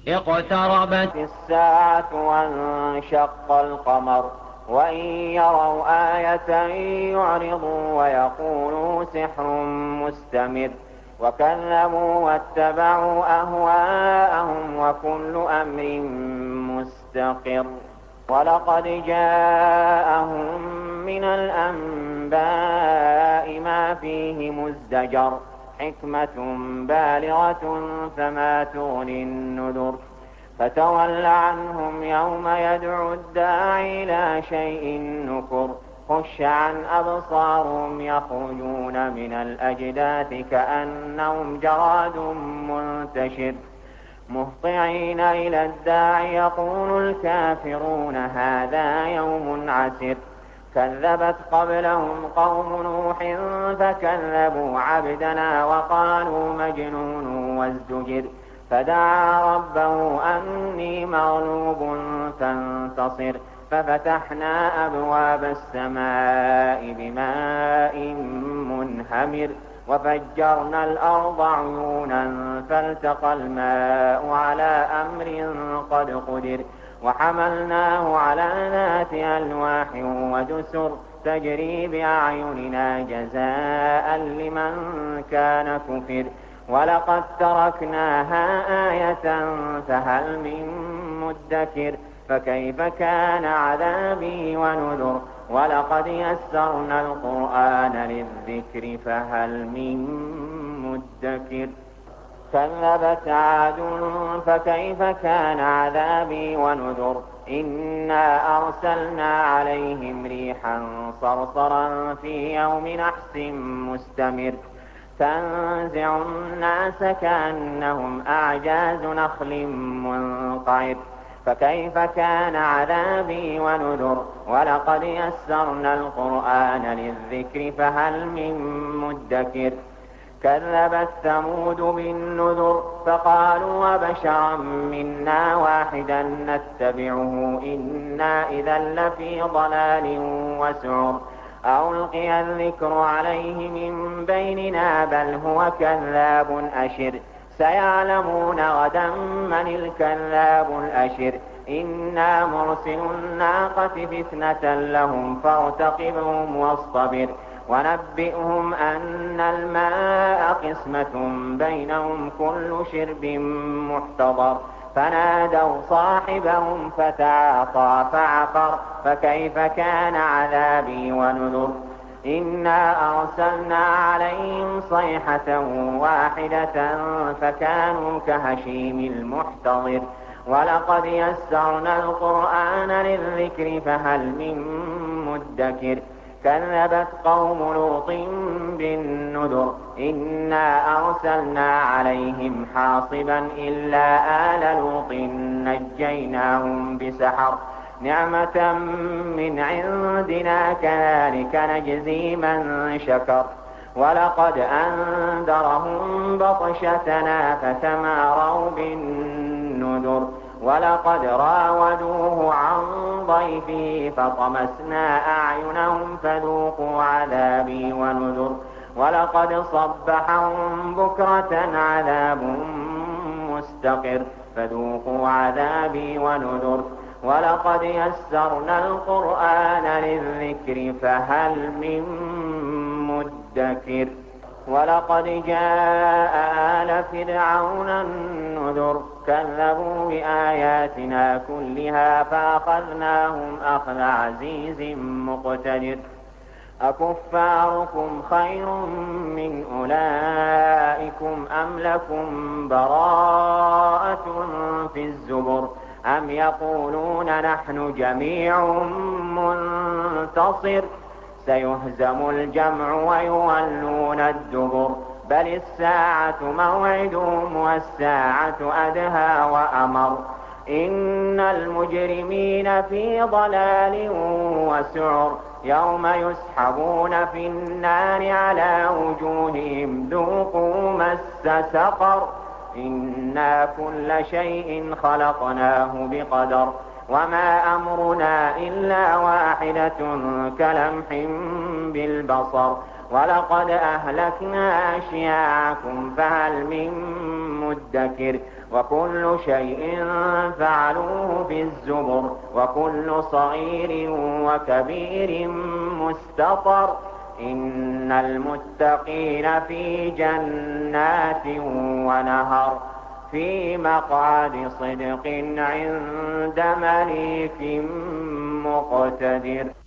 اقتربت الساعة وانشق القمر وإن يروا آية يعرضوا ويقولوا سحر مستمر وكذبوا واتبعوا أهواءهم وكل أمر مستقر ولقد جاءهم من الأنباء ما فيه مزدجر حكمة بالغة فما تغني النذر فتول عنهم يوم يدعو الداعي إلى شيء نكر خش عن أبصارهم يخرجون من الأجداث كأنهم جراد منتشر مهطعين إلى الداعي يقول الكافرون هذا يوم عسر كذبت قبلهم قوم نوح فكذبوا عبدنا وقالوا مجنون وازدجر فدعا ربه أني مغلوب فانتصر ففتحنا أبواب السماء بماء منهمر وفجرنا الأرض عيونا فالتقى الماء على أمر قد قدر وحملناه على ذات ألواح ودسر تجري بأعيننا جزاء لمن كان كفر ولقد تركناها آية فهل من مدكر فكيف كان عذابي ونذر ولقد يسرنا القرآن للذكر فهل من مدكر كذبت عاد فكيف كان عذابي ونذر إنا أرسلنا عليهم ريحا صرصرا في يوم نحس مستمر تنزع الناس كأنهم أعجاز نخل منقعر فكيف كان عذابي ونذر ولقد يسرنا القرآن للذكر فهل من مدكر كذبت ثمود بالنذر فقالوا وبشرا منا واحدا نتبعه إنا إذا لفي ضلال وسعر ألقي الذكر عليه من بيننا بل هو كذاب أشر سيعلمون غدا من الكذاب الأشر إنا مرسل الناقة فتنة لهم فارتقبهم واصطبر ونبئهم أن الماء قسمة بينهم كل شرب محتضر فنادوا صاحبهم فتعاطى فعقر فكيف كان عذابي ونذر إنا أرسلنا عليهم صيحة واحدة فكانوا كهشيم المحتضر ولقد يسرنا القرآن للذكر فهل من مدكر كذبت قوم لوط بالنذر إنا أرسلنا عليهم حاصبا إلا آل لوط نجيناهم بسحر نعمة من عندنا كذلك نجزي من شكر ولقد أنذرهم بطشتنا فتماروا بالنذر ولقد راودوه عن ضيفه فطمسنا أعينهم فذوقوا عذابي ونذر ولقد صبحهم بكرة عذاب مستقر فذوقوا عذابي ونذر ولقد يسرنا القرآن للذكر فهل من مدكر ولقد جاء آل فرعون النذر كذبوا بآياتنا كلها فأخذناهم أخذ عزيز مقتدر أكفاركم خير من أولئكم أم لكم براءة في الزبر أم يقولون نحن جميع منتصر سيهزم الجمع ويولون الدبر بل الساعة موعدهم والساعة أدهى وأمر إن المجرمين في ضلال وسعر يوم يسحبون في النار على وجوههم ذوقوا مس سقر إنا كل شيء خلقناه بقدر وما أمرنا إلا واحدة كلمح بالبصر ولقد أهلكنا أشياعكم فهل من مدكر وكل شيء فعلوه في الزبر وكل صغير وكبير مستطر إن المتقين في جنات ونهر في مقعد صدق عند مليك مقتدر.